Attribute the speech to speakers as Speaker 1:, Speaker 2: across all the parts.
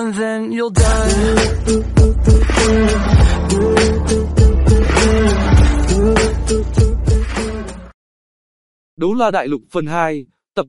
Speaker 1: and then you'll die.
Speaker 2: Đấu La Đại Lục phần 2, tập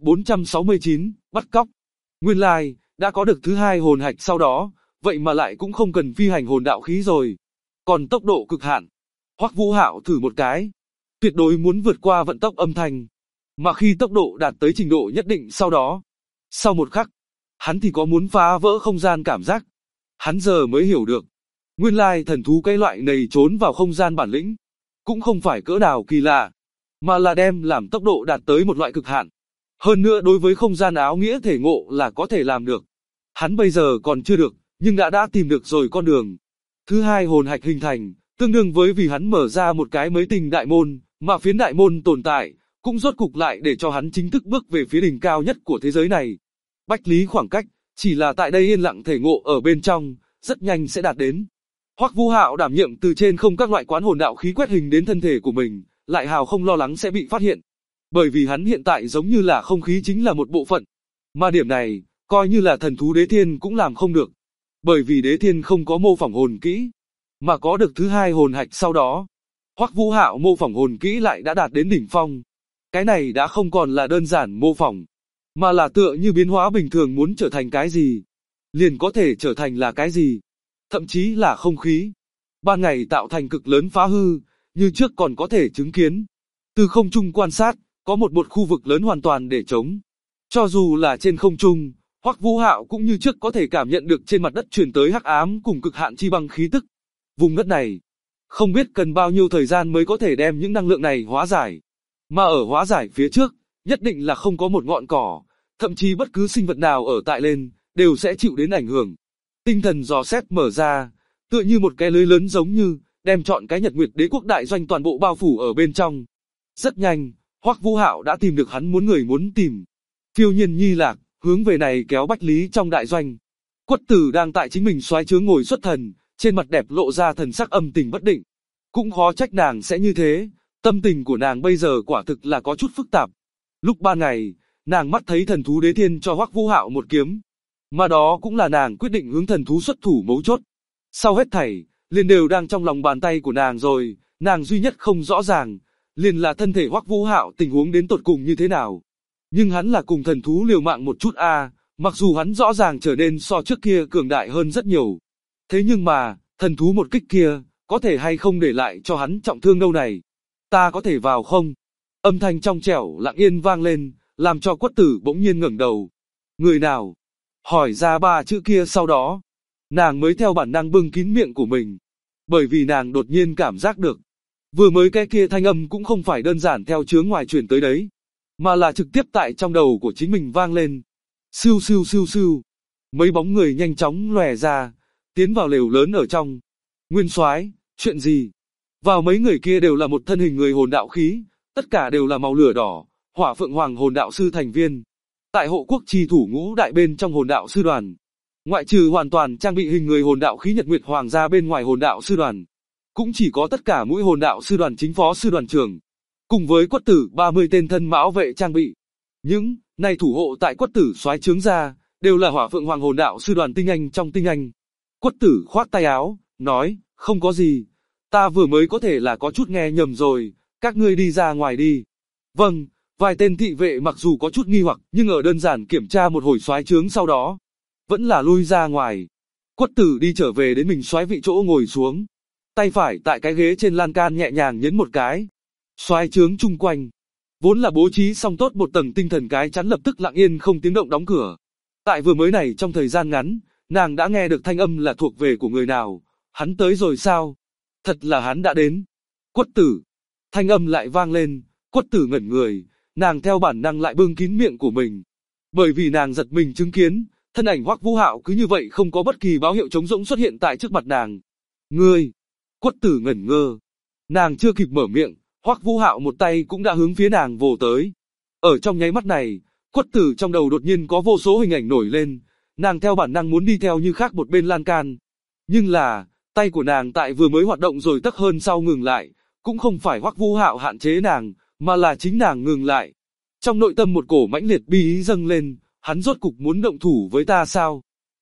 Speaker 2: 469, bắt cóc. Nguyên lai, đã có được thứ hai hồn hạch sau đó, vậy mà lại cũng không cần phi hành hồn đạo khí rồi. Còn tốc độ cực hạn, Hoắc Vũ Hạo thử một cái, tuyệt đối muốn vượt qua vận tốc âm thanh. Mà khi tốc độ đạt tới trình độ nhất định sau đó, sau một khắc, hắn thì có muốn phá vỡ không gian cảm giác. Hắn giờ mới hiểu được, nguyên lai thần thú cái loại này trốn vào không gian bản lĩnh, cũng không phải cỡ nào kỳ lạ, mà là đem làm tốc độ đạt tới một loại cực hạn. Hơn nữa đối với không gian áo nghĩa thể ngộ là có thể làm được. Hắn bây giờ còn chưa được, nhưng đã tìm được rồi con đường. Thứ hai hồn hạch hình thành, tương đương với vì hắn mở ra một cái mới tinh đại môn, mà phiến đại môn tồn tại, cũng rốt cục lại để cho hắn chính thức bước về phía đỉnh cao nhất của thế giới này. Bách lý khoảng cách, chỉ là tại đây yên lặng thể ngộ ở bên trong, rất nhanh sẽ đạt đến. Hoắc Vũ Hạo đảm nhiệm từ trên không các loại quán hồn đạo khí quét hình đến thân thể của mình, lại hào không lo lắng sẽ bị phát hiện. Bởi vì hắn hiện tại giống như là không khí chính là một bộ phận. Mà điểm này, coi như là thần thú đế thiên cũng làm không được. Bởi vì đế thiên không có mô phỏng hồn kỹ, mà có được thứ hai hồn hạch sau đó. Hoắc Vũ Hạo mô phỏng hồn kỹ lại đã đạt đến đỉnh phong. Cái này đã không còn là đơn giản mô phỏng, mà là tựa như biến hóa bình thường, muốn trở thành cái gì, liền có thể trở thành là cái gì. Thậm chí là không khí. Ban ngày tạo thành cực lớn phá hư, như trước còn có thể chứng kiến. Từ không trung quan sát, có một khu vực lớn hoàn toàn để trống. Cho dù là trên không trung, Hoắc Vũ Hạo cũng như trước có thể cảm nhận được trên mặt đất truyền tới hắc ám cùng cực hạn chi băng khí tức. Vùng đất này, không biết cần bao nhiêu thời gian mới có thể đem những năng lượng này hóa giải. Mà ở hóa giải phía trước, nhất định là không có một ngọn cỏ, thậm chí bất cứ sinh vật nào ở tại lên, đều sẽ chịu đến ảnh hưởng. Tinh thần dò xét mở ra, tựa như một cái lưới lớn giống như, đem trọn cái Nhật Nguyệt Đế quốc đại doanh toàn bộ bao phủ ở bên trong. Rất nhanh, Hoắc Vũ Hạo đã tìm được hắn muốn tìm. Phiêu Nhiên Nhi Lạc, hướng về này kéo Bách Lý trong đại doanh. Quất Tử đang tại chính mình soái trướng ngồi xuất thần, trên mặt đẹp lộ ra thần sắc âm tình bất định. Cũng khó trách nàng sẽ như thế, tâm tình của nàng bây giờ quả thực là có chút phức tạp. Lúc ban ngày, nàng mắt thấy thần thú đế thiên cho Hoắc Vũ Hạo một kiếm, mà đó cũng là nàng quyết định hướng thần thú xuất thủ mấu chốt. Sau hết thảy, liền đều đang trong lòng bàn tay của nàng rồi, nàng duy nhất không rõ ràng, liền là thân thể Hoắc Vũ Hạo tình huống đến tột cùng như thế nào. Nhưng hắn là cùng thần thú liều mạng một chút mặc dù hắn rõ ràng trở nên so trước kia cường đại hơn rất nhiều. Thế nhưng mà, thần thú một kích kia, có thể hay không để lại cho hắn trọng thương đâu này? Ta có thể vào không? Âm thanh trong trẻo lặng yên vang lên, làm cho Quất Tử bỗng nhiên ngẩng đầu. Người nào? Hỏi ra ba chữ kia sau đó, nàng mới theo bản năng bưng kín miệng của mình. Bởi vì nàng đột nhiên cảm giác được, vừa mới cái kia thanh âm cũng không phải đơn giản theo chướng ngoài truyền tới đấy, mà là trực tiếp tại trong đầu của chính mình vang lên. Siêu siêu siêu siêu. Mấy bóng người nhanh chóng lòe ra, tiến vào lều lớn ở trong. Nguyên soái, chuyện gì? Vào mấy người kia đều là một thân hình người hồn đạo khí, tất cả đều là màu lửa đỏ, Hỏa Phượng Hoàng hồn đạo sư thành viên. Tại hộ quốc trì thủ ngũ đại bên trong hồn đạo sư đoàn, ngoại trừ hoàn toàn trang bị hình người hồn đạo khí Nhật Nguyệt Hoàng gia bên ngoài hồn đạo sư đoàn, cũng chỉ có tất cả mũi hồn đạo sư đoàn chính phó sư đoàn trưởng, cùng với Quất Tử 30 tên thân mão vệ trang bị. Những này thủ hộ tại Quất Tử soái trướng ra, đều là Hỏa Phượng Hoàng hồn đạo sư đoàn tinh anh trong tinh anh. Quất Tử khoát tay áo, nói, không có gì, ta vừa mới có thể là có chút nghe nhầm rồi, các ngươi đi ra ngoài đi. Vâng, vài tên thị vệ mặc dù có chút nghi hoặc, nhưng ở đơn giản kiểm tra một hồi soái trướng sau đó, vẫn là lui ra ngoài. Quất Tử đi trở về đến mình soái vị chỗ ngồi xuống, tay phải tại cái ghế trên lan can nhẹ nhàng nhấn một cái. Soái trướng chung quanh, vốn là bố trí xong tốt một tầng tinh thần cái chắn lập tức lặng yên không tiếng động đóng cửa. Tại vừa mới này trong thời gian ngắn, nàng đã nghe được thanh âm là thuộc về của người nào. Hắn tới rồi sao? Thật là hắn đã đến. Quất Tử. Thanh âm lại vang lên, Quất Tử ngẩn người, nàng theo bản năng lại bưng kín miệng của mình. Bởi vì nàng giật mình chứng kiến, thân ảnh Hoắc Vũ Hạo cứ như vậy không có bất kỳ báo hiệu trống rỗng xuất hiện tại trước mặt nàng. Ngươi! Quất Tử ngẩn ngơ. Nàng chưa kịp mở miệng, Hoắc Vũ Hạo một tay cũng đã hướng phía nàng vồ tới. Ở trong nháy mắt này, Quất Tử trong đầu đột nhiên có vô số hình ảnh nổi lên, nàng theo bản năng muốn đi theo như khác một bên lan can. Nhưng là, tay của nàng tại vừa mới hoạt động rồi tắc hơn sau ngừng lại, cũng không phải Hoắc Vũ Hạo hạn chế nàng, mà là chính nàng ngừng lại. Trong nội tâm một cổ mãnh liệt bi ý dâng lên, hắn rốt cục muốn động thủ với ta sao?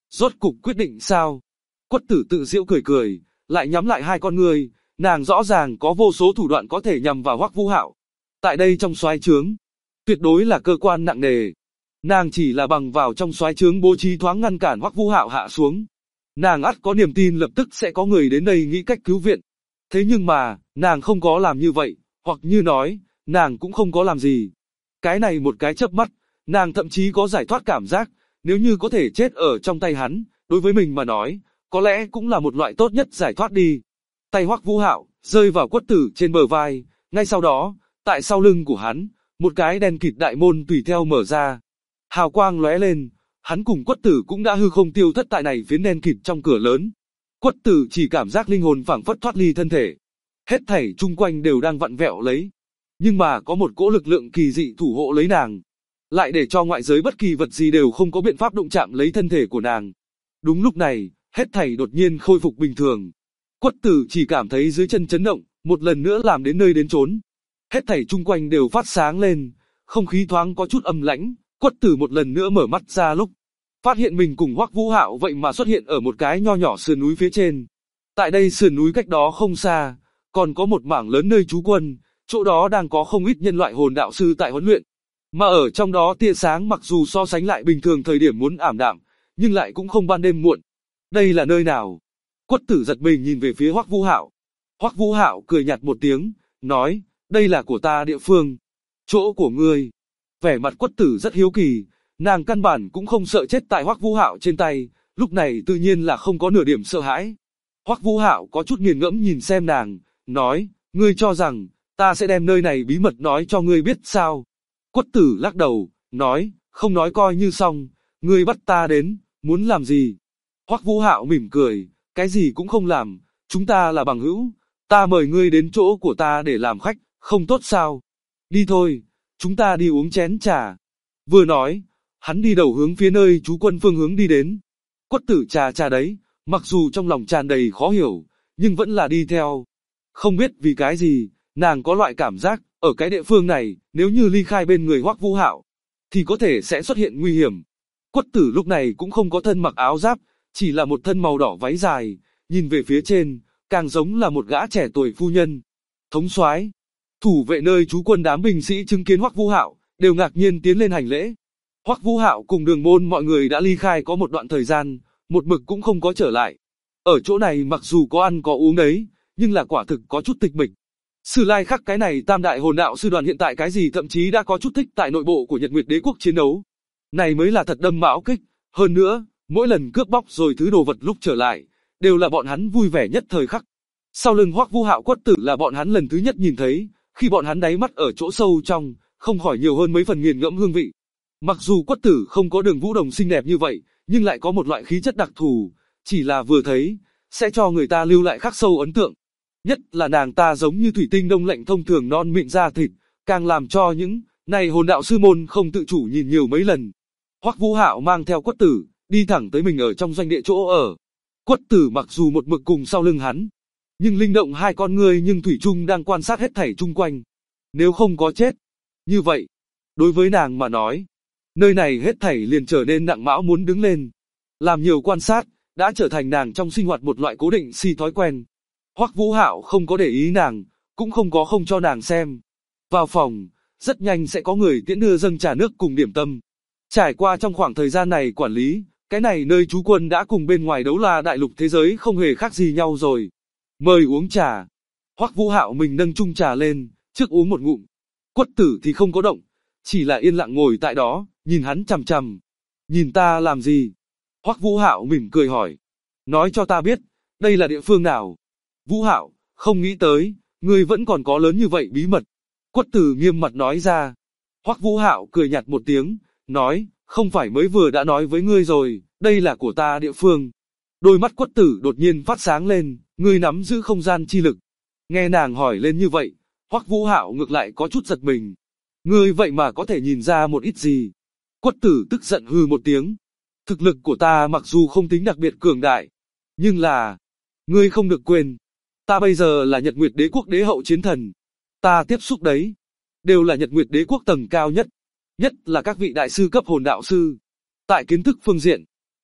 Speaker 2: Rốt cục quyết định sao? Quất tử tự giễu cười cười, lại nhắm lại hai con ngươi, nàng rõ ràng có vô số thủ đoạn có thể nhằm vào Hoắc Vũ Hạo. Tại đây trong soái trướng, tuyệt đối là cơ quan nặng nề. Nàng chỉ là bằng vào trong soái trướng bố trí thoáng ngăn cản Hoắc Vũ Hạo hạ xuống. Nàng ắt có niềm tin lập tức sẽ có người đến đây nghĩ cách cứu viện. Thế nhưng mà, nàng không có làm như vậy, hoặc như nói, nàng cũng không có làm gì. Cái này một cái chớp mắt, nàng thậm chí có giải thoát cảm giác, nếu như có thể chết ở trong tay hắn, đối với mình mà nói, có lẽ cũng là một loại tốt nhất giải thoát đi. Tay Hoắc Vũ Hạo rơi vào Quất tử trên bờ vai, ngay sau đó, tại sau lưng của hắn, một cái đen kịt đại môn tùy theo mở ra. Hào quang lóe lên, hắn cùng Quất tử cũng đã hư không tiêu thất tại này phiến đen kịt trong cửa lớn. Quất tử chỉ cảm giác linh hồn phảng phất thoát ly thân thể. Hết thảy chung quanh đều đang vặn vẹo lấy. Nhưng mà có một cỗ lực lượng kỳ dị thủ hộ lấy nàng. Lại để cho ngoại giới bất kỳ vật gì đều không có biện pháp đụng chạm lấy thân thể của nàng. Đúng lúc này, hết thảy đột nhiên khôi phục bình thường. Quất tử chỉ cảm thấy dưới chân chấn động, một lần nữa làm đến nơi đến chốn. Hết thảy chung quanh đều phát sáng lên, không khí thoáng có chút âm lãnh. Quất tử một lần nữa mở mắt ra lúc, phát hiện mình cùng Hoắc Vũ Hạo vậy mà xuất hiện ở một cái nho nhỏ sườn núi phía trên. Tại đây sườn núi cách đó không xa, còn có một mảng lớn nơi trú quân, chỗ đó đang có không ít nhân loại hồn đạo sư tại huấn luyện. Mà ở trong đó tia sáng mặc dù so sánh lại bình thường thời điểm muốn ảm đạm, nhưng lại cũng không ban đêm muộn. Đây là nơi nào? Quất tử giật mình nhìn về phía Hoắc Vũ Hạo. Hoắc Vũ Hạo cười nhạt một tiếng, nói, đây là của ta địa phương. Chỗ của ngươi. Vẻ mặt Quất tử rất hiếu kỳ, nàng căn bản cũng không sợ chết tại Hoắc Vũ Hạo trên tay, lúc này tự nhiên là không có nửa điểm sợ hãi. Hoắc Vũ Hạo có chút nghiền ngẫm nhìn xem nàng, nói, ngươi cho rằng, ta sẽ đem nơi này bí mật nói cho ngươi biết sao? Quất tử lắc đầu, nói, không nói coi như xong, ngươi bắt ta đến, muốn làm gì? Hoắc Vũ Hạo mỉm cười, cái gì cũng không làm, chúng ta là bằng hữu, ta mời ngươi đến chỗ của ta để làm khách, không tốt sao? Đi thôi, chúng ta đi uống chén trà. Vừa nói, hắn đi đầu hướng phía nơi trú quân phương hướng đi đến. Quất tử trà đấy, mặc dù trong lòng tràn đầy khó hiểu, nhưng vẫn là đi theo. Không biết vì cái gì, nàng có loại cảm giác, ở cái địa phương này, nếu như ly khai bên người Hoắc Vũ Hạo, thì có thể sẽ xuất hiện nguy hiểm. Quất tử lúc này cũng không có thân mặc áo giáp, chỉ là một thân màu đỏ váy dài, nhìn về phía trên, càng giống là một gã trẻ tuổi phu nhân. Thống soái, thủ vệ nơi trú quân đám binh sĩ chứng kiến Hoắc Vũ Hạo, đều ngạc nhiên tiến lên hành lễ. Hoắc Vũ Hạo cùng Đường Môn mọi người đã ly khai có một đoạn thời gian, một mực cũng không có trở lại. Ở chỗ này mặc dù có ăn có uống đấy, nhưng là quả thực có chút tịch mịch. Sử lai khắc cái này tam đại hồn đạo sư đoàn hiện tại cái gì thậm chí đã có chút thích tại nội bộ của Nhật Nguyệt Đế quốc chiến đấu. Này mới là thật đâm mão kích, hơn nữa, mỗi lần cướp bóc rồi thứ đồ vật lúc trở lại, đều là bọn hắn vui vẻ nhất thời khắc. Sau lưng Hoắc Vũ Hạo Quất tử là bọn hắn lần thứ nhất nhìn thấy, khi bọn hắn đáy mắt ở chỗ sâu trong, không khỏi nhiều hơn mấy phần nghiền ngẫm hương vị. Mặc dù Quất tử không có Đường Vũ Đồng xinh đẹp như vậy, nhưng lại có một loại khí chất đặc thù, chỉ là vừa thấy, sẽ cho người ta lưu lại khắc sâu ấn tượng. Nhất là nàng ta giống như thủy tinh đông lạnh thông thường non mịn da thịt, càng làm cho những này hồn đạo sư môn không tự chủ nhìn nhiều mấy lần. Hoắc Vũ Hạo mang theo Quất tử, đi thẳng tới mình ở trong doanh địa chỗ ở. Quất tử mặc dù một mực cùng sau lưng hắn, nhưng linh động hai con ngươi nhưng thủy chung đang quan sát hết thảy chung quanh. Nếu không có chết, như vậy, đối với nàng mà nói, nơi này hết thảy liền trở nên nặng mão muốn đứng lên. Làm nhiều quan sát, đã trở thành nàng trong sinh hoạt một loại cố định thói quen. Hoắc Vũ Hạo không có để ý nàng, cũng không cho nàng xem. Vào phòng, rất nhanh sẽ có người tiễn đưa dâng trà nước cùng điểm tâm. Trải qua trong khoảng thời gian này quản lý, cái này nơi trú quân đã cùng bên ngoài Đấu La đại lục thế giới không hề khác gì nhau rồi. Mời uống trà. Hoắc Vũ Hạo mình nâng chung trà lên, trước uống một ngụm. Quất tử thì không có động, chỉ là yên lặng ngồi tại đó, nhìn hắn chằm chằm. Nhìn ta làm gì? Hoắc Vũ Hạo mỉm cười hỏi. Nói cho ta biết, đây là địa phương nào? Vũ Hạo, không nghĩ tới, ngươi vẫn còn có lớn như vậy bí mật. Quất tử nghiêm mặt nói ra. Hoắc Vũ Hạo cười nhạt một tiếng, nói, không phải mới vừa đã nói với ngươi rồi, đây là của ta địa phương. Đôi mắt Quất tử đột nhiên phát sáng lên, ngươi nắm giữ không gian chi lực. Nghe nàng hỏi lên như vậy, Hoắc Vũ Hạo ngược lại có chút giật mình. Ngươi vậy mà có thể nhìn ra một ít gì? Quất tử tức giận hừ một tiếng. Thực lực của ta mặc dù không tính đặc biệt cường đại, nhưng là, ngươi không được quên, ta bây giờ là Nhật Nguyệt Đế quốc đế hậu chiến thần. Ta tiếp xúc đấy, đều là Nhật Nguyệt Đế quốc tầng cao nhất, nhất là các vị đại sư cấp hồn đạo sư. Tại kiến thức phương diện,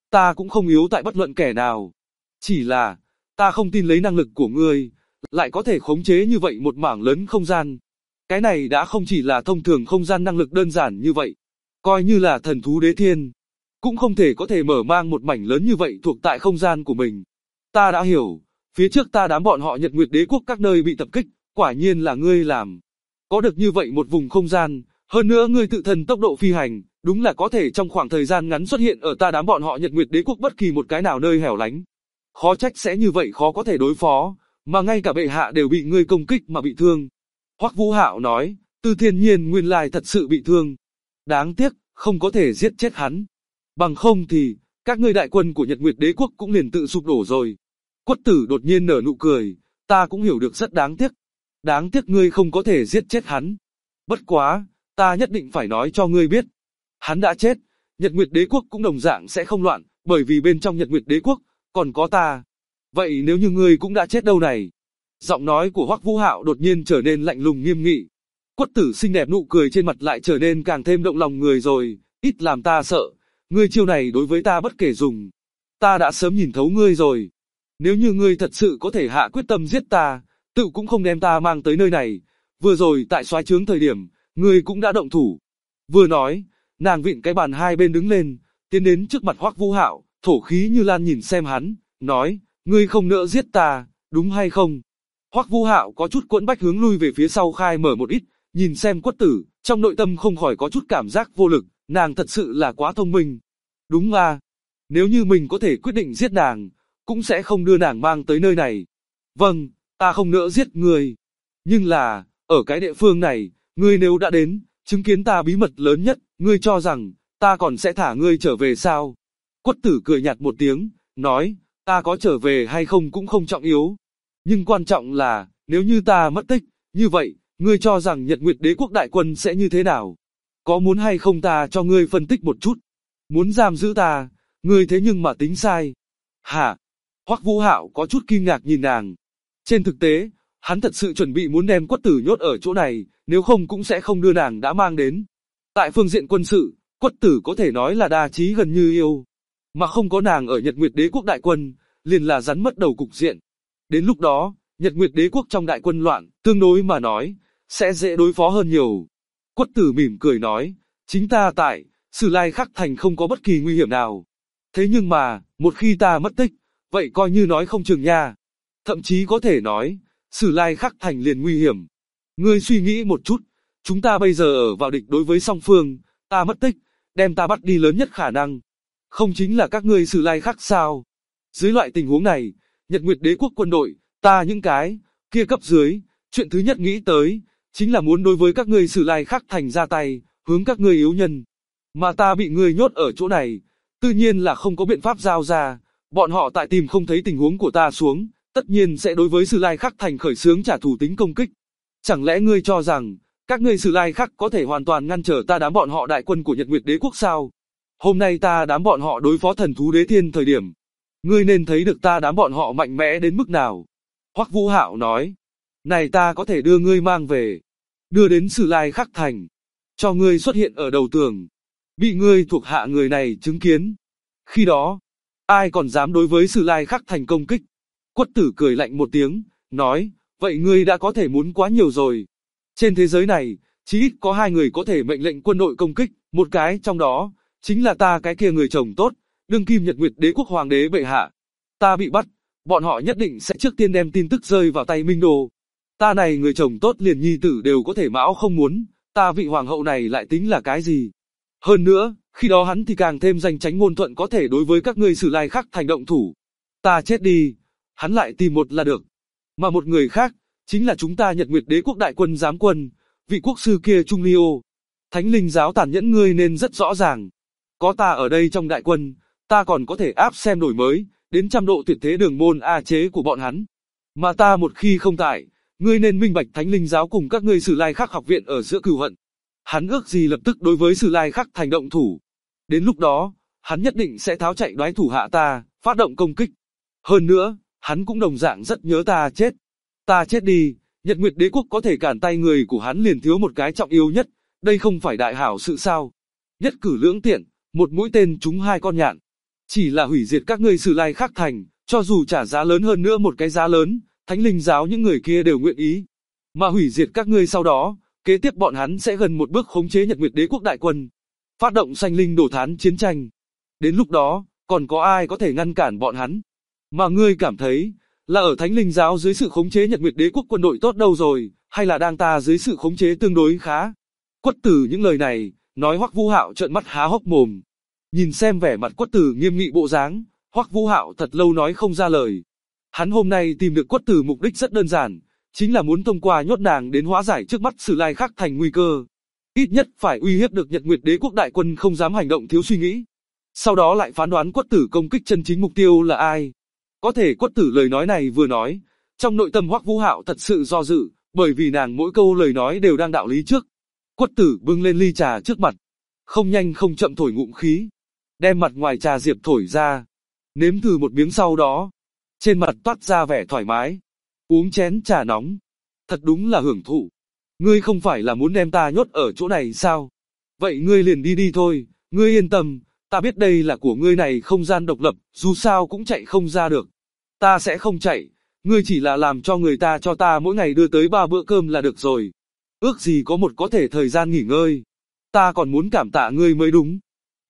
Speaker 2: Ta cũng không yếu tại bất luận kẻ nào. Chỉ là, ta không tin lấy năng lực của ngươi, lại có thể khống chế như vậy một mảng lớn không gian. Cái này đã không chỉ là thông thường không gian năng lực đơn giản như vậy. Coi như là thần thú đế thiên, cũng không thể có thể mở mang một mảnh lớn như vậy thuộc tại không gian của mình. Ta đã hiểu, phía trước ta đám bọn họ Nhật Nguyệt Đế quốc các nơi bị tập kích, quả nhiên là ngươi làm. Có được như vậy một vùng không gian, hơn nữa ngươi tự thân tốc độ phi hành, đúng là có thể trong khoảng thời gian ngắn xuất hiện ở ta đám bọn họ Nhật Nguyệt Đế quốc bất kỳ một cái nào nơi hẻo lánh. Khó trách sẽ như vậy khó có thể đối phó, mà ngay cả bệ hạ đều bị ngươi công kích mà bị thương. Hoắc Vũ Hạo nói, Tư Thiên Nhiên nguyên lai thật sự bị thương. Đáng tiếc, không có thể giết chết hắn. Bằng không thì, các ngươi đại quân của Nhật Nguyệt Đế quốc cũng liền tự sụp đổ rồi. Quất Tử đột nhiên nở nụ cười, ta cũng hiểu được rất đáng tiếc. Đáng tiếc ngươi không có thể giết chết hắn. Bất quá, ta nhất định phải nói cho ngươi biết. Hắn đã chết, Nhật Nguyệt Đế quốc cũng đồng dạng sẽ không loạn, bởi vì bên trong Nhật Nguyệt Đế quốc, còn có ta. Vậy nếu như ngươi cũng đã chết đâu này? Giọng nói của Hoắc Vũ Hạo đột nhiên trở nên lạnh lùng nghiêm nghị. Quất Tử xinh đẹp nụ cười trên mặt lại trở nên càng thêm động lòng người rồi, ít làm ta sợ. Ngươi chiêu này đối với ta bất kể dùng. Ta đã sớm nhìn thấu ngươi rồi. Nếu như ngươi thật sự có thể hạ quyết tâm giết ta, tự cũng không đem ta mang tới nơi này. Vừa rồi tại soái trướng thời điểm, ngươi cũng đã động thủ. Vừa nói, nàng vịn cái bàn hai bên đứng lên, tiến đến trước mặt Hoắc Vũ Hạo, thổ khí như lan nhìn xem hắn, nói, ngươi không nỡ giết ta, đúng hay không? Hoắc Vũ Hạo có chút quẫn bách hướng lui về phía sau khai mở một ít, nhìn xem Quất Tử, trong nội tâm không khỏi có chút cảm giác vô lực, nàng thật sự là quá thông minh. Đúng à, nếu như mình có thể quyết định giết nàng, cũng sẽ không đưa nàng mang tới nơi này. Vâng, ta không nỡ giết ngươi. Nhưng là, ở cái địa phương này, ngươi nếu đã đến, chứng kiến ta bí mật lớn nhất, ngươi cho rằng, ta còn sẽ thả ngươi trở về sao? Quất Tử cười nhạt một tiếng, nói, ta có trở về hay không cũng không trọng yếu. Nhưng quan trọng là, nếu như ta mất tích, như vậy, ngươi cho rằng Nhật Nguyệt Đế quốc đại quân sẽ như thế nào? Có muốn hay không ta cho ngươi phân tích một chút? Muốn giam giữ ta, ngươi thế nhưng mà tính sai. Hả? Hoắc Vũ Hạo có chút kinh ngạc nhìn nàng. Trên thực tế, hắn thật sự chuẩn bị muốn đem Quất Tử nhốt ở chỗ này, nếu không cũng sẽ không đưa nàng đã mang đến. Tại phương diện quân sự, Quất Tử có thể nói là đa trí gần như yêu. Mà không có nàng ở Nhật Nguyệt Đế quốc đại quân, liền là rắn mất đầu cục diện. Đến lúc đó, Nhật Nguyệt Đế quốc trong đại quân loạn, tương đối mà nói, sẽ dễ đối phó hơn nhiều. Quất Tử mỉm cười nói, chính ta tại Sử Lai Khắc Thành không có bất kỳ nguy hiểm nào. Thế nhưng mà, một khi ta mất tích, vậy coi như nói không chừng nha. Thậm chí có thể nói, Sử Lai Khắc Thành liền nguy hiểm. Ngươi suy nghĩ một chút, chúng ta bây giờ ở vào địch đối với song phương, ta mất tích, đem ta bắt đi lớn nhất khả năng. Không chính là các ngươi Sử Lai Khắc sao? Dưới loại tình huống này, Nhật Nguyệt Đế quốc quân đội, ta những cái kia cấp dưới, chuyện thứ nhất nghĩ tới, chính là muốn đối với các ngươi Sử Lai Khắc Thành ra tay, hướng các ngươi yếu nhân. Mà ta bị ngươi nhốt ở chỗ này, tự nhiên là không có biện pháp giao ra, bọn họ tại tìm không thấy tình huống của ta xuống, tất nhiên sẽ đối với Sử Lai Khắc Thành khởi xướng trả thù tính công kích. Chẳng lẽ ngươi cho rằng, các ngươi Sử Lai Khắc có thể hoàn toàn ngăn trở ta đám bọn họ đại quân của Nhật Nguyệt Đế quốc sao? Hôm nay ta đám bọn họ đối phó thần thú đế thiên thời điểm, ngươi nên thấy được ta đám bọn họ mạnh mẽ đến mức nào. Hoắc Vũ Hạo nói, này ta có thể đưa ngươi mang về, đưa đến Sử Lai Khắc Thành, cho ngươi xuất hiện ở đầu tường, bị ngươi thuộc hạ người này chứng kiến. Khi đó, ai còn dám đối với Sử Lai Khắc Thành công kích? Quất Tử cười lạnh một tiếng, nói, vậy ngươi đã có thể muốn quá nhiều rồi. Trên thế giới này, chỉ ít có hai người có thể mệnh lệnh quân đội công kích, một cái trong đó, chính là ta cái kia người chồng tốt, đương kim Nhật Nguyệt Đế quốc hoàng đế bệ hạ. Ta bị bắt, bọn họ nhất định sẽ trước tiên đem tin tức rơi vào tay Minh Đồ. Ta này người chồng tốt liền nhi tử đều có thể mão không muốn, ta vị hoàng hậu này lại tính là cái gì? Hơn nữa, khi đó hắn thì càng thêm danh tránh ngôn thuận có thể đối với các ngươi Sử Lai Khắc Thành động thủ. Ta chết đi, hắn lại tìm một là được. Mà một người khác, chính là chúng ta Nhật Nguyệt Đế quốc đại quân giám quân, vị quốc sư kia Trung Liêu. Thánh linh giáo tàn nhẫn ngươi nên rất rõ ràng. Có ta ở đây trong đại quân, ta còn có thể áp xem đổi mới, đến trăm độ tuyệt thế đường môn A chế của bọn hắn. Mà ta một khi không tại, ngươi nên minh bạch Thánh linh giáo cùng các ngươi Sử Lai Khắc học viện ở giữa cừu hận. Hắn ước gì lập tức đối với Sử Lai Khắc Thành động thủ. Đến lúc đó, hắn nhất định sẽ tháo chạy đoái thủ hạ ta, phát động công kích. Hơn nữa, hắn cũng đồng dạng rất nhớ ta chết. Ta chết đi, Nhật Nguyệt Đế quốc có thể cản tay người của hắn liền thiếu một cái trọng yếu nhất, đây không phải đại hảo sự sao. Nhất cử lưỡng tiện, một mũi tên trúng hai con nhạn. Chỉ là hủy diệt các ngươi Sử Lai Khắc Thành, cho dù trả giá lớn hơn nữa một cái giá lớn, Thánh Linh giáo những người kia đều nguyện ý. Mà hủy diệt các ngươi sau đó, kế tiếp bọn hắn sẽ gần một bước khống chế Nhật Nguyệt Đế quốc đại quân, phát động sanh linh đổ thán chiến tranh. Đến lúc đó, còn có ai có thể ngăn cản bọn hắn? Mà ngươi cảm thấy, là ở Thánh Linh giáo dưới sự khống chế Nhật Nguyệt Đế quốc quân đội tốt đâu rồi, hay là đang ta dưới sự khống chế tương đối khá? Quất Tử những lời này, nói Hoắc Vũ Hạo trợn mắt há hốc mồm. Nhìn xem vẻ mặt Quất Tử nghiêm nghị bộ dáng, Hoắc Vũ Hạo thật lâu nói không ra lời. Hắn hôm nay tìm được Quất Tử mục đích rất đơn giản, chính là muốn thông qua nhốt nàng đến hóa giải trước mắt Sử Lai Khắc Thành nguy cơ. Ít nhất phải uy hiếp được Nhật Nguyệt Đế quốc đại quân không dám hành động thiếu suy nghĩ. Sau đó lại phán đoán Quất Tử công kích chân chính mục tiêu là ai. Có thể Quất Tử lời nói này vừa nói, trong nội tâm Hoắc Vũ Hạo thật sự do dự, bởi vì nàng mỗi câu lời nói đều đang đạo lý trước. Quất Tử bưng lên ly trà trước mặt, không nhanh không chậm thổi ngụm khí, đem mặt ngoài trà diệp thổi ra, nếm thử một miếng sau đó, trên mặt toát ra vẻ thoải mái, uống chén trà nóng, thật đúng là hưởng thụ. Ngươi không phải là muốn đem ta nhốt ở chỗ này sao? Vậy ngươi liền đi đi thôi, ngươi yên tâm, ta biết đây là của ngươi này không gian độc lập, dù sao cũng chạy không ra được. Ta sẽ không chạy, ngươi chỉ là làm cho người ta cho ta mỗi ngày đưa tới 3 bữa cơm là được rồi. Ước gì có một có thể thời gian nghỉ ngơi. Ta còn muốn cảm tạ ngươi mới đúng.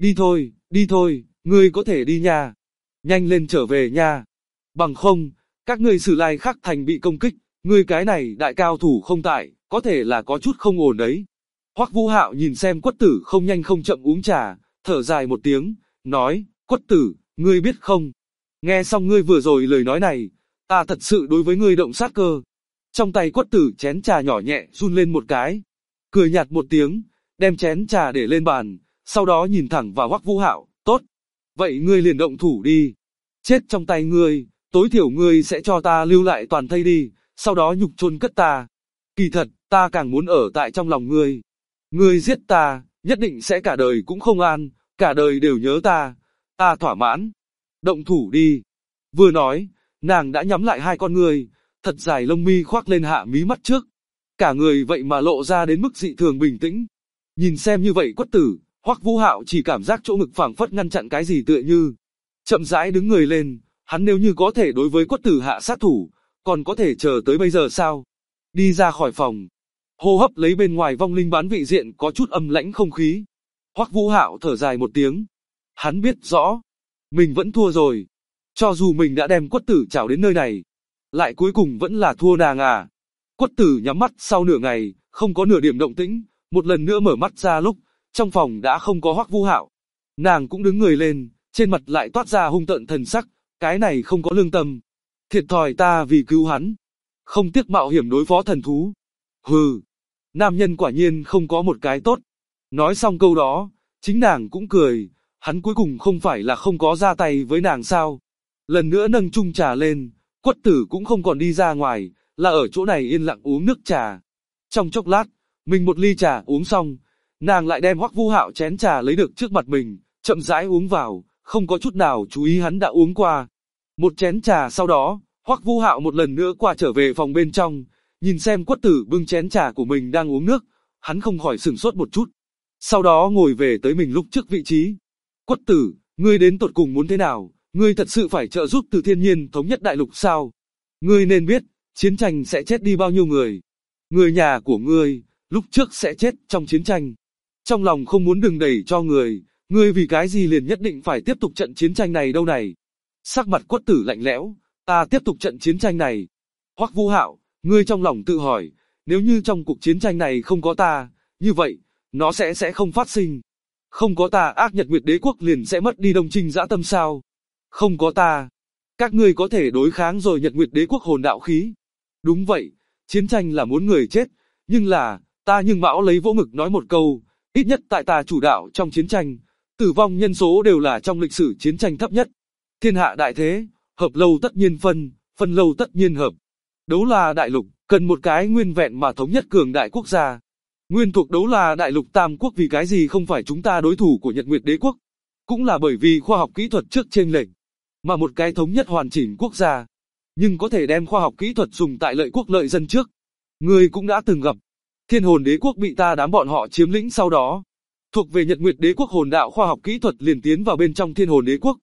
Speaker 2: Đi thôi, ngươi có thể đi nha. Nhanh lên trở về nha. Bằng không, các ngươi Sử Lai Khắc Thành bị công kích, ngươi cái này đại cao thủ không tại, có thể là có chút không ổn đấy. Hoắc Vũ Hạo nhìn xem Quất Tử không nhanh không chậm uống trà, thở dài một tiếng, nói, Quất Tử, ngươi biết không? Nghe xong ngươi vừa rồi lời nói này, ta thật sự đối với ngươi động sát cơ. Trong tay Quất Tử chén trà nhỏ nhẹ run lên một cái, cười nhạt một tiếng, đem chén trà để lên bàn, sau đó nhìn thẳng vào Hoắc Vũ Hạo, tốt, vậy ngươi liền động thủ đi. Chết trong tay ngươi, tối thiểu ngươi sẽ cho ta lưu lại toàn thây đi, sau đó nhục chôn cất ta. Kỳ thật, ta càng muốn ở tại trong lòng ngươi. Ngươi giết ta, nhất định sẽ cả đời cũng không an, cả đời đều nhớ ta. Ta thỏa mãn. Động thủ đi. Vừa nói, nàng đã nhắm lại hai con ngươi, thật dài lông mi khoác lên hạ mí mắt trước. Cả người vậy mà lộ ra đến mức dị thường bình tĩnh. Nhìn xem như vậy Quất Tử, Hoắc Vũ Hạo chỉ cảm giác chỗ ngực phảng phất ngăn chặn cái gì tựa như. Chậm rãi đứng người lên, hắn nếu như có thể đối với Quất Tử hạ sát thủ, còn có thể chờ tới bây giờ sao? Đi ra khỏi phòng, hô hấp lấy bên ngoài vong linh bán vị diện có chút âm lãnh không khí. Hoắc Vũ Hạo thở dài một tiếng. Hắn biết rõ, mình vẫn thua rồi. Cho dù mình đã đem Quất Tử trảo đến nơi này, lại cuối cùng vẫn là thua nàng à. Quất Tử nhắm mắt sau nửa ngày, không có nửa điểm động tĩnh, một lần nữa mở mắt ra lúc, trong phòng đã không có Hoắc Vũ Hạo. Nàng cũng đứng người lên, trên mặt lại toát ra hung tợn thần sắc, cái này không có lương tâm. Thiệt thòi ta vì cứu hắn, không tiếc mạo hiểm đối phó thần thú. Hừ, nam nhân quả nhiên không có một cái tốt. Nói xong câu đó, chính nàng cũng cười, hắn cuối cùng không phải là không có ra tay với nàng sao. Lần nữa nâng chung trà lên, Quất Tử cũng không còn đi ra ngoài, là ở chỗ này yên lặng uống nước trà. Trong chốc lát, mình một ly trà uống xong, nàng lại đem Hoắc Vũ Hạo chén trà lấy được trước mặt mình, chậm rãi uống vào, không có chút nào chú ý hắn đã uống qua. Một chén trà sau đó, Hoắc Vũ Hạo một lần nữa qua trở về phòng bên trong, nhìn xem Quất Tử bưng chén trà của mình đang uống nước, hắn không khỏi sửng sốt một chút. Sau đó ngồi về tới mình lúc trước vị trí. Quất Tử, ngươi đến tột cùng muốn thế nào? Ngươi thật sự phải trợ giúp Từ Thiên Nhiên thống nhất đại lục sao? Ngươi nên biết, chiến tranh sẽ chết đi bao nhiêu người. Người nhà của ngươi, lúc trước sẽ chết trong chiến tranh. Trong lòng không muốn đừng đẩy cho người, ngươi vì cái gì liền nhất định phải tiếp tục trận chiến tranh này đâu này? Sắc mặt Quất Tử lạnh lẽo, ta tiếp tục trận chiến tranh này. Hoắc Vũ Hạo, ngươi trong lòng tự hỏi, nếu như trong cuộc chiến tranh này không có ta, như vậy, nó sẽ không phát sinh. Không có ta ác Nhật Nguyệt Đế quốc liền sẽ mất đi Đông Trinh dã tâm sao? Không có ta, các ngươi có thể đối kháng rồi Nhật Nguyệt Đế quốc hồn đạo khí. Đúng vậy, chiến tranh là muốn người chết, nhưng là, ta nhưng Mão lấy vỗ ngực nói một câu, ít nhất tại ta chủ đạo trong chiến tranh, tử vong nhân số đều là trong lịch sử chiến tranh thấp nhất. Thiên hạ đại thế, hợp lâu tất nhiên phân, phân lâu tất nhiên hợp. Đấu La đại lục, cần một cái nguyên vẹn mà thống nhất cường đại quốc gia. Nguyên thuộc Đấu La đại lục Tam quốc vì cái gì không phải chúng ta đối thủ của Nhật Nguyệt Đế quốc? Cũng là bởi vì khoa học kỹ thuật trước chênh lệch, mà một cái thống nhất hoàn chỉnh quốc gia, nhưng có thể đem khoa học kỹ thuật dùng tại lợi quốc lợi dân trước. Ngươi cũng đã từng gặp, Thiên Hồn Đế quốc bị ta đám bọn họ chiếm lĩnh sau đó, thuộc về Nhật Nguyệt Đế quốc hồn đạo khoa học kỹ thuật liền tiến vào bên trong Thiên Hồn Đế quốc.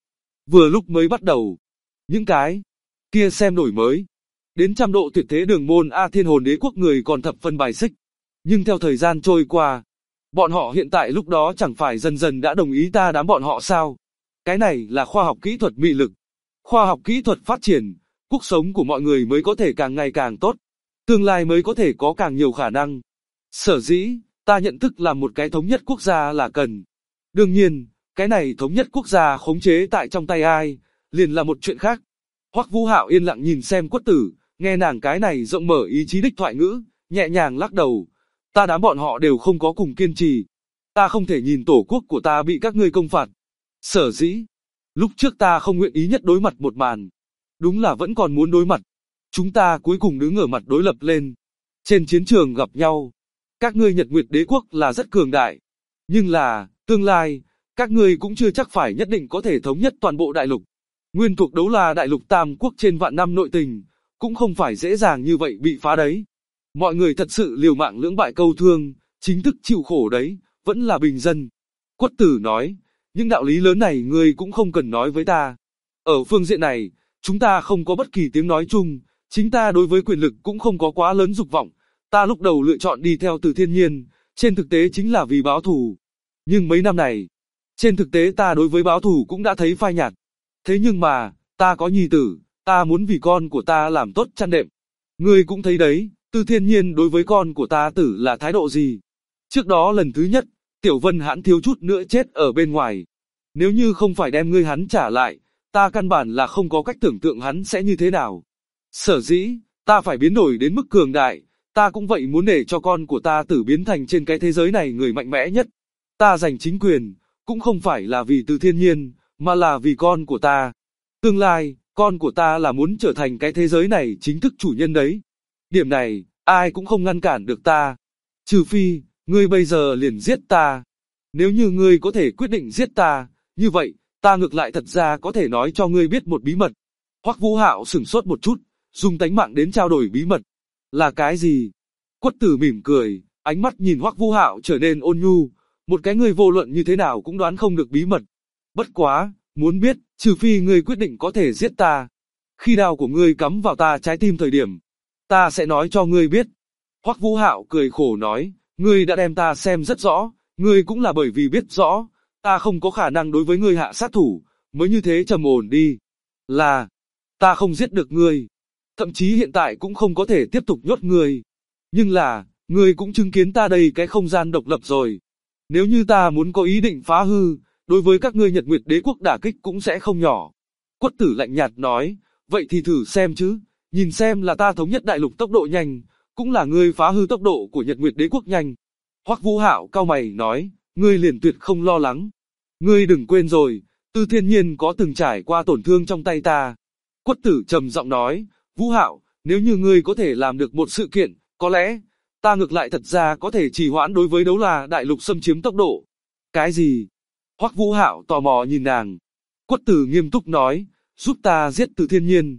Speaker 2: Vừa lúc mới bắt đầu, những cái kia xem đổi mới, đến trăm độ tuyệt thế đường môn A Thiên Hồn Đế Quốc người còn thập phân bài xích. Nhưng theo thời gian trôi qua, bọn họ hiện tại lúc đó chẳng phải dần dần đã đồng ý ta đám bọn họ sao? Cái này là khoa học kỹ thuật mị lực. Khoa học kỹ thuật phát triển, cuộc sống của mọi người mới có thể càng ngày càng tốt. Tương lai mới có thể có càng nhiều khả năng. Sở dĩ, ta nhận thức là một cái thống nhất quốc gia là cần. Đương nhiên, cái này thống nhất quốc gia khống chế tại trong tay ai, liền là một chuyện khác. Hoắc Vũ Hạo yên lặng nhìn xem Quất Tử, nghe nàng cái này rộng mở ý chí đích thoại ngữ, nhẹ nhàng lắc đầu. Ta đám bọn họ đều không có cùng kiên trì. Ta không thể nhìn tổ quốc của ta bị các ngươi công phạt. Sở dĩ, lúc trước ta không nguyện ý nhất đối mặt một màn. Đúng là vẫn còn muốn đối mặt. Chúng ta cuối cùng đứng ở mặt đối lập lên. Trên chiến trường gặp nhau. Các ngươi Nhật Nguyệt Đế Quốc là rất cường đại. Nhưng là, tương lai, các ngươi cũng chưa chắc phải nhất định có thể thống nhất toàn bộ đại lục. Nguyên thuộc Đấu La Đại Lục Tam Quốc trên vạn năm nội tình, cũng không phải dễ dàng như vậy bị phá đấy. Mọi người thật sự liều mạng lưỡng bại câu thương, chính thức chịu khổ đấy, vẫn là bình dân. Quất Tử nói, những đạo lý lớn này ngươi cũng không cần nói với ta. Ở phương diện này, chúng ta không có bất kỳ tiếng nói chung, chính ta đối với quyền lực cũng không có quá lớn dục vọng. Ta lúc đầu lựa chọn đi theo Từ Thiên Nhiên, trên thực tế chính là vì báo thù. Nhưng mấy năm này, trên thực tế ta đối với báo thù cũng đã thấy phai nhạt. Thế nhưng mà, ta có nhi tử, ta muốn vì con của ta làm tốt chăn đệm. Ngươi cũng thấy đấy, Từ Thiên Nhiên đối với con của ta tử là thái độ gì. Trước đó lần thứ nhất, Tiểu Vân Hãn thiếu chút nữa chết ở bên ngoài. Nếu như không phải đem ngươi hắn trả lại, ta căn bản là không có cách tưởng tượng hắn sẽ như thế nào. Sở dĩ, ta phải biến đổi đến mức cường đại, ta cũng vậy muốn để cho con của ta tử biến thành trên cái thế giới này người mạnh mẽ nhất. Ta giành chính quyền, cũng không phải là vì Từ Thiên Nhiên, mà là vì con của ta. Tương lai, con của ta là muốn trở thành cái thế giới này chính thức chủ nhân đấy. Điểm này, ai cũng không ngăn cản được ta. Trừ phi, ngươi bây giờ liền giết ta. Nếu như ngươi có thể quyết định giết ta, như vậy, ta ngược lại thật ra có thể nói cho ngươi biết một bí mật. Hoắc Vũ Hạo sửng sốt một chút, dùng tánh mạng đến trao đổi bí mật. Là cái gì? Quất Tử mỉm cười, ánh mắt nhìn Hoắc Vũ Hạo trở nên ôn nhu. Một cái người vô luận như thế nào cũng đoán không được bí mật. Bất quá, muốn biết, trừ phi ngươi quyết định có thể giết ta. Khi đao của ngươi cắm vào ta trái tim thời điểm, ta sẽ nói cho ngươi biết. Hoắc Vũ Hạo cười khổ nói, ngươi đã đem ta xem rất rõ, ngươi cũng là bởi vì biết rõ, ta không có khả năng đối với ngươi hạ sát thủ, mới như thế trầm ổn đi. Là, ta không giết được ngươi, thậm chí hiện tại cũng không có thể tiếp tục nhốt ngươi. Nhưng là, ngươi cũng chứng kiến ta đây cái không gian độc lập rồi. Nếu như ta muốn có ý định phá hư, đối với các ngươi Nhật Nguyệt Đế Quốc đả kích cũng sẽ không nhỏ. Quất Tử lạnh nhạt nói, vậy thì thử xem chứ, nhìn xem là ta thống nhất đại lục tốc độ nhanh, cũng là ngươi phá hư tốc độ của Nhật Nguyệt Đế Quốc nhanh. Hoắc Vũ Hạo cau mày nói, ngươi liền tuyệt không lo lắng. Ngươi đừng quên rồi, Từ Thiên Nhiên có từng trải qua tổn thương trong tay ta. Quất Tử trầm giọng nói, Vũ Hạo, nếu như ngươi có thể làm được một sự kiện, có lẽ, ta ngược lại thật ra có thể trì hoãn đối với Đấu La Đại Lục xâm chiếm tốc độ. Cái gì? Hoắc Vũ Hạo tò mò nhìn nàng. Quất Tử nghiêm túc nói, giúp ta giết Từ Thiên Nhiên.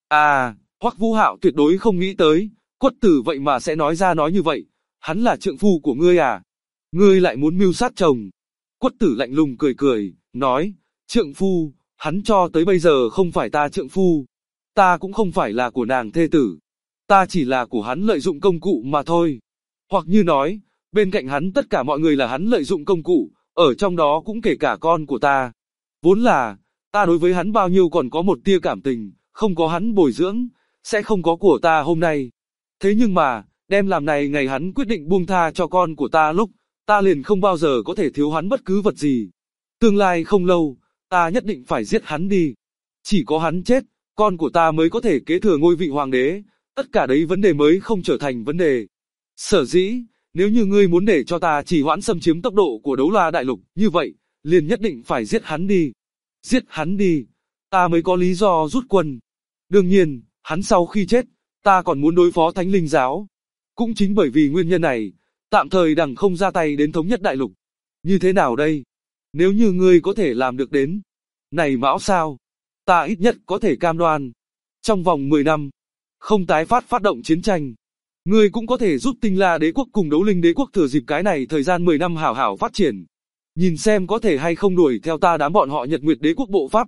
Speaker 2: À, Hoắc Vũ Hạo tuyệt đối không nghĩ tới, Quất Tử vậy mà sẽ nói ra nói như vậy. Hắn là trượng phu của ngươi à? Ngươi lại muốn mưu sát chồng? Quất Tử lạnh lùng cười cười, nói, trượng phu, hắn cho tới bây giờ không phải ta trượng phu. Ta cũng không phải là của nàng thê tử. Ta chỉ là của hắn lợi dụng công cụ mà thôi. Hoặc như nói, bên cạnh hắn tất cả mọi người là hắn lợi dụng công cụ, ở trong đó cũng kể cả con của ta. Vốn là, ta đối với hắn bao nhiêu còn có một tia cảm tình, không có hắn bồi dưỡng, sẽ không có của ta hôm nay. Thế nhưng mà, đem làm này ngày hắn quyết định buông tha cho con của ta lúc, ta liền không bao giờ có thể thiếu hắn bất cứ vật gì. Tương lai không lâu, ta nhất định phải giết hắn đi. Chỉ có hắn chết, con của ta mới có thể kế thừa ngôi vị hoàng đế, tất cả đấy vấn đề mới không trở thành vấn đề. Sở dĩ, nếu như ngươi muốn để cho ta chỉ hoãn xâm chiếm tốc độ của Đấu La Đại Lục, như vậy, liền nhất định phải giết hắn đi. Giết hắn đi, ta mới có lý do rút quân. Đương nhiên, hắn sau khi chết, ta còn muốn đối phó Thánh Linh Giáo. Cũng chính bởi vì nguyên nhân này, tạm thời đằng không ra tay đến thống nhất đại lục. Như thế nào đây? Nếu như ngươi có thể làm được đến. Này Mão sao? Ta ít nhất có thể cam đoan. Trong vòng 10 năm, không tái phát động chiến tranh. Ngươi cũng có thể giúp Tinh La Đế Quốc cùng Đấu Linh Đế Quốc thừa dịp cái này thời gian 10 năm hảo hảo phát triển. Nhìn xem có thể hay không đuổi theo ta đám bọn họ Nhật Nguyệt Đế Quốc bộ pháp.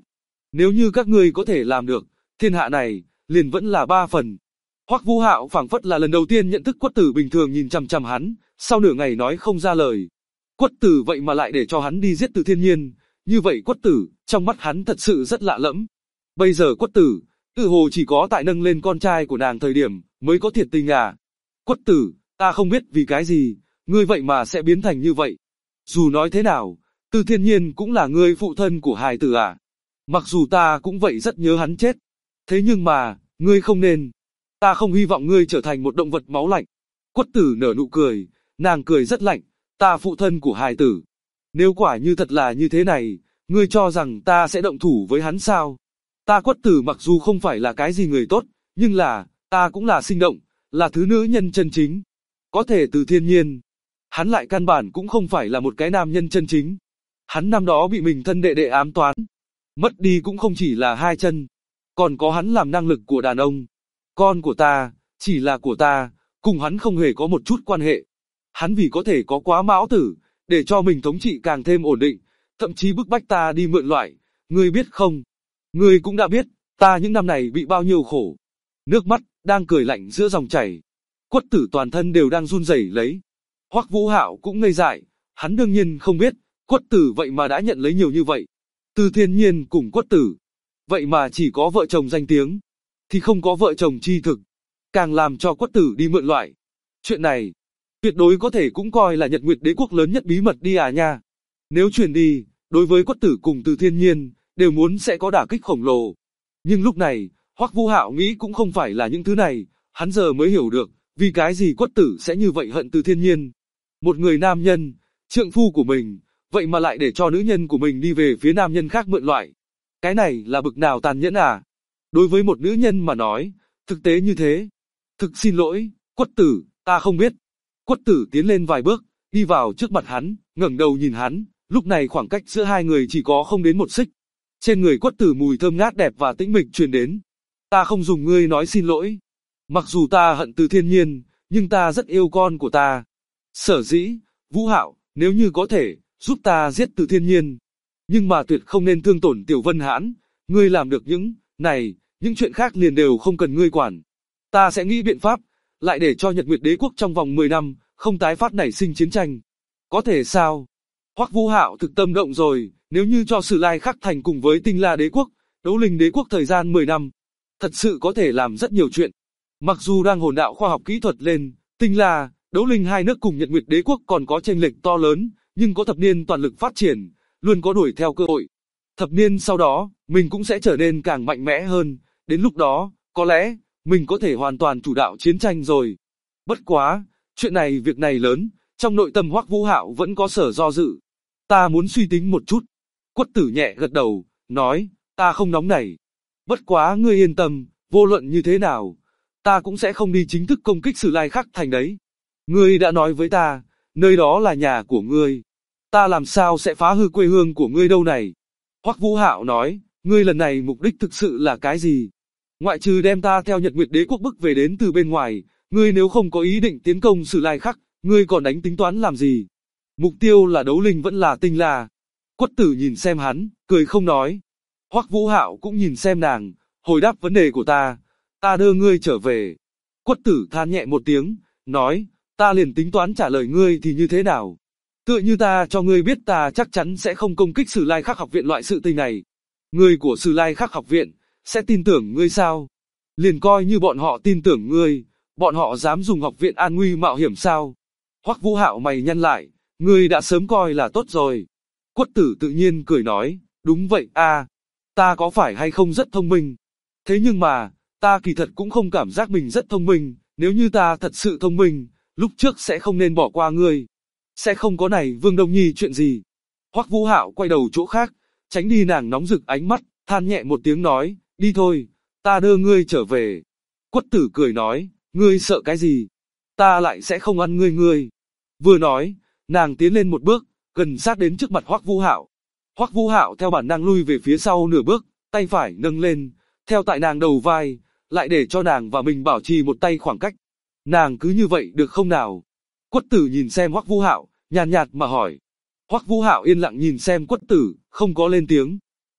Speaker 2: Nếu như các ngươi có thể làm được, thiên hạ này liền vẫn là 3 phần. Hoắc Vũ Hạo phảng phất là lần đầu tiên nhận thức Quất Tử bình thường nhìn chằm chằm hắn, sau nửa ngày nói không ra lời. Quất Tử vậy mà lại để cho hắn đi giết Từ Thiên Nhiên, như vậy Quất Tử, trong mắt hắn thật sự rất lạ lẫm. Bây giờ Quất Tử, tự hồ chỉ có tại nâng lên con trai của nàng thời điểm, mới có thiệt tình à. Quất Tử, ta không biết vì cái gì, ngươi vậy mà sẽ biến thành như vậy. Dù nói thế nào, Từ Thiên Nhiên cũng là ngươi phụ thân của hài tử à. Mặc dù ta cũng vậy rất nhớ hắn chết. Thế nhưng mà, ngươi không nên. Ta không hy vọng ngươi trở thành một động vật máu lạnh. Quất Tử nở nụ cười, nàng cười rất lạnh, ta phụ thân của hài tử. Nếu quả như thật là như thế này, ngươi cho rằng ta sẽ động thủ với hắn sao? Ta Quất Tử mặc dù không phải là cái gì người tốt, nhưng là, ta cũng là sinh động, là thứ nữ nhân chân chính. Có thể Từ Thiên Nhiên, hắn lại căn bản cũng không phải là một cái nam nhân chân chính. Hắn năm đó bị mình thân đệ đệ ám toán. Mất đi cũng không chỉ là 2 chân, còn có hắn làm năng lực của đàn ông. Con của ta, chỉ là của ta, cùng hắn không hề có một chút quan hệ. Hắn vì có thể có quá mão tử, để cho mình thống trị càng thêm ổn định, thậm chí bức bách ta đi mượn loại. Ngươi biết không? Ngươi cũng đã biết, ta những năm này bị bao nhiêu khổ. Nước mắt đang cười lạnh giữa dòng chảy. Quất Tử toàn thân đều đang run rẩy lấy. Hoắc Vũ Hạo cũng ngây dại, hắn đương nhiên không biết, Quất Tử vậy mà đã nhận lấy nhiều như vậy. Từ Thiên Nhiên cùng Quất Tử, vậy mà chỉ có vợ chồng danh tiếng, thì không có vợ chồng chi thực, càng làm cho Quất Tử đi mượn loại. Chuyện này, tuyệt đối có thể cũng coi là Nhật Nguyệt Đế quốc lớn nhất bí mật đi à nha. Nếu truyền đi, đối với Quất Tử cùng Từ Thiên Nhiên, đều muốn sẽ có đả kích khổng lồ. Nhưng lúc này, Hoắc Vũ Hạo nghĩ cũng không phải là những thứ này, hắn giờ mới hiểu được, vì cái gì Quất Tử sẽ như vậy hận Từ Thiên Nhiên. Một người nam nhân, trượng phu của mình, vậy mà lại để cho nữ nhân của mình đi về phía nam nhân khác mượn loại. Cái này là bực nào tàn nhẫn à? Đối với một nữ nhân mà nói, thực tế như thế. Thực xin lỗi, Quất Tử, ta không biết. Quất Tử tiến lên vài bước, đi vào trước mặt hắn, ngẩng đầu nhìn hắn, lúc này khoảng cách giữa hai người chỉ có không đến 1 xích. Trên người Quất Tử mùi thơm ngát đẹp và tĩnh mịch truyền đến. Ta không dùng ngươi nói xin lỗi. Mặc dù ta hận Từ Thiên Nhiên, nhưng ta rất yêu con của ta. Sở dĩ, Vũ Hạo, nếu như có thể, giúp ta giết Từ Thiên Nhiên. Nhưng mà tuyệt không nên thương tổn Tiểu Vân Hãn, ngươi làm được những này, những chuyện khác liền đều không cần ngươi quản. Ta sẽ nghĩ biện pháp, lại để cho Nhật Nguyệt Đế quốc trong vòng 10 năm, không tái phát nảy sinh chiến tranh. Có thể sao? Hoắc Vũ Hạo thực tâm động rồi, nếu như cho Sử Lai Khắc Thành cùng với Tinh La Đế quốc, Đấu Linh Đế quốc thời gian 10 năm, thật sự có thể làm rất nhiều chuyện. Mặc dù đang hồn đạo khoa học kỹ thuật lên, Tinh La, Đấu Linh hai nước cùng Nhật Nguyệt Đế quốc còn có chênh lệch to lớn, nhưng có thập niên toàn lực phát triển, luôn có đuổi theo cơ hội. Thập niên sau đó, mình cũng sẽ trở nên càng mạnh mẽ hơn, đến lúc đó, có lẽ, mình có thể hoàn toàn chủ đạo chiến tranh rồi. Bất quá, chuyện này việc này lớn, trong nội tâm Hoắc Vũ Hạo vẫn có sở do dự. Ta muốn suy tính một chút. Quất Tử nhẹ gật đầu, nói, ta không nóng nảy. Bất quá ngươi yên tâm, vô luận như thế nào, ta cũng sẽ không đi chính thức công kích Sử Lai Khắc Thành đấy. Ngươi đã nói với ta, nơi đó là nhà của ngươi. Ta làm sao sẽ phá hư quê hương của ngươi đâu này? Hoắc Vũ Hạo nói, ngươi lần này mục đích thực sự là cái gì? Ngoại trừ đem ta theo Nhật Nguyệt Đế quốc bức về đến từ bên ngoài, ngươi nếu không có ý định tiến công Sử Lai Khắc, ngươi còn đánh tính toán làm gì? Mục tiêu là Đấu Linh vẫn là Tinh La. Quất Tử nhìn xem hắn, cười không nói. Hoắc Vũ Hạo cũng nhìn xem nàng, hồi đáp vấn đề của ta. Ta đưa ngươi trở về. Quất Tử than nhẹ một tiếng, nói, ta liền tính toán trả lời ngươi thì như thế nào? Tựa như ta cho ngươi biết ta chắc chắn sẽ không công kích Sử Lai Khắc học viện loại sự tình này. Người của Sử Lai Khắc học viện, sẽ tin tưởng ngươi sao? Liền coi như bọn họ tin tưởng ngươi, bọn họ dám dùng học viện an nguy mạo hiểm sao? Hoắc Vũ Hạo mày nhăn lại, ngươi đã sớm coi là tốt rồi. Quất Tử tự nhiên cười nói, đúng vậy a, ta có phải hay không rất thông minh? Thế nhưng mà, ta kỳ thật cũng không cảm giác mình rất thông minh, nếu như ta thật sự thông minh, lúc trước sẽ không nên bỏ qua ngươi. Sẽ không có này Vương Đông Nhi chuyện gì. Hoắc Vũ Hạo quay đầu chỗ khác, tránh đi nàng nóng rực ánh mắt, than nhẹ một tiếng nói, đi thôi, ta đưa ngươi trở về. Quất Tử cười nói, ngươi sợ cái gì? Ta lại sẽ không ăn ngươi. Vừa nói, nàng tiến lên một bước, gần sát đến trước mặt Hoắc Vũ Hạo. Hoắc Vũ Hạo theo bản năng lui về phía sau nửa bước, tay phải nâng lên, theo tại nàng đầu vai, lại để cho nàng và mình bảo trì một tay khoảng cách. Nàng cứ như vậy được không nào? Quất Tử nhìn xem Hoắc Vũ Hạo, nhàn nhạt mà hỏi. Hoắc Vũ Hạo yên lặng nhìn xem Quất Tử, không có lên tiếng.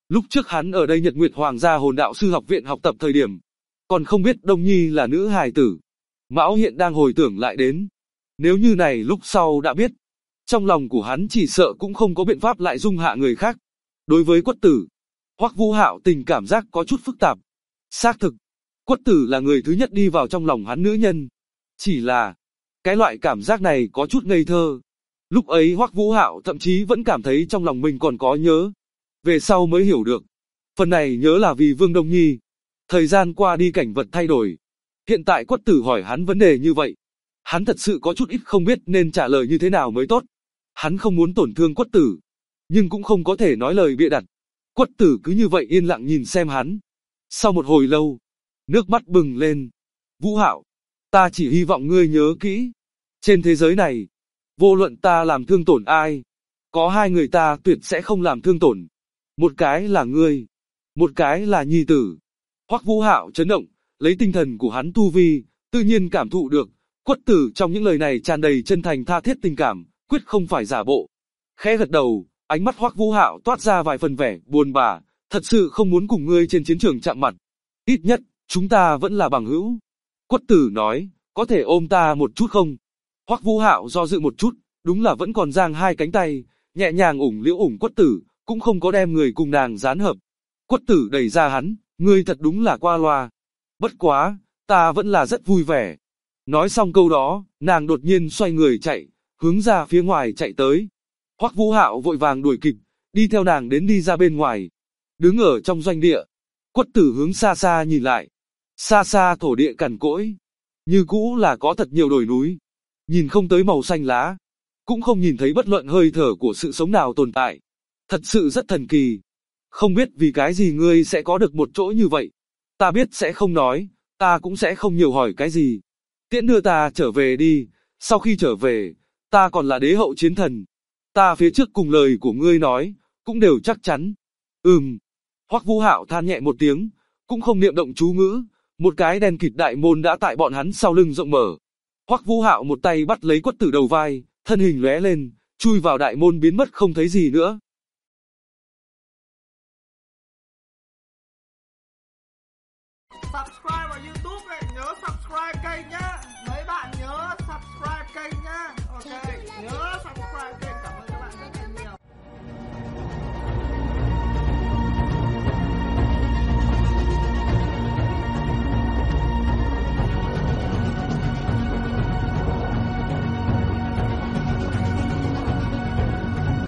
Speaker 2: Lúc trước hắn ở đây Nhật Nguyệt Hoàng gia Hồn Đạo Sư học viện học tập thời điểm, còn không biết Đông Nhi là nữ hài tử. Mão hiện đang hồi tưởng lại đến. Nếu như này lúc sau đã biết, trong lòng của hắn chỉ sợ cũng không có biện pháp lại dung hạ người khác. Đối với Quất Tử, Hoắc Vũ Hạo tình cảm giác có chút phức tạp. Xác thực, Quất Tử là người thứ nhất đi vào trong lòng hắn nữ nhân. Chỉ là, cái loại cảm giác này có chút ngây thơ. Lúc ấy Hoắc Vũ Hạo thậm chí vẫn cảm thấy trong lòng mình còn có nhớ. Về sau mới hiểu được, phần này nhớ là vì Vương Đông Nhi. Thời gian qua đi cảnh vật thay đổi. Hiện tại Quất Tử hỏi hắn vấn đề như vậy, hắn thật sự có chút ít không biết nên trả lời như thế nào mới tốt. Hắn không muốn tổn thương Quất Tử, nhưng cũng không có thể nói lời bịa đặt. Quất Tử cứ như vậy yên lặng nhìn xem hắn. Sau một hồi lâu, nước mắt bừng lên. Vũ Hạo, ta chỉ hy vọng ngươi nhớ kỹ. Trên thế giới này, vô luận ta làm thương tổn ai, có hai người ta tuyệt sẽ không làm thương tổn. Một cái là ngươi, một cái là nhi tử. Hoắc Vũ Hạo chấn động, lấy tinh thần của hắn tu vi, tự nhiên cảm thụ được, Quất Tử trong những lời này tràn đầy chân thành tha thiết tình cảm, quyết không phải giả bộ. Khẽ gật đầu, ánh mắt Hoắc Vũ Hạo toát ra vài phần vẻ buồn bã, thật sự không muốn cùng ngươi trên chiến trường chạm mặt. Ít nhất, chúng ta vẫn là bằng hữu. Quất Tử nói, có thể ôm ta một chút không? Hoắc Vũ Hạo do dự một chút, đúng là vẫn còn giang hai cánh tay, nhẹ nhàng ủng Quất Tử, cũng không có đem người cùng nàng dán hợp. Quất Tử đẩy ra hắn, ngươi thật đúng là qua loa. Bất quá, ta vẫn là rất vui vẻ. Nói xong câu đó, nàng đột nhiên xoay người chạy, hướng ra phía ngoài chạy tới. Hoắc Vũ Hạo vội vàng đuổi kịp, đi theo nàng đến đi ra bên ngoài. Đứng ở trong doanh địa, Quất Tử hướng xa xa nhìn lại. Xa xa thổ địa cằn cỗi, như cũ là có thật nhiều đồi núi. Nhìn không tới màu xanh lá, cũng không nhìn thấy bất luận hơi thở của sự sống nào tồn tại. Thật sự rất thần kỳ. Không biết vì cái gì ngươi sẽ có được một chỗ như vậy. Ta biết sẽ không nói, ta cũng sẽ không nhiều hỏi cái gì. Tiễn đưa ta trở về đi, sau khi trở về, ta còn là đế hậu chiến thần. Ta phía trước cùng lời của ngươi nói, cũng đều chắc chắn. Hoắc Vũ Hạo than nhẹ một tiếng, cũng không niệm động chú ngữ, một cái đen kịt đại môn đã tại bọn hắn sau lưng rộng mở. Hoắc Vũ Hạo một tay bắt lấy Quất Tử đầu vai, thân hình lóe lên, chui vào đại môn biến mất không thấy gì nữa.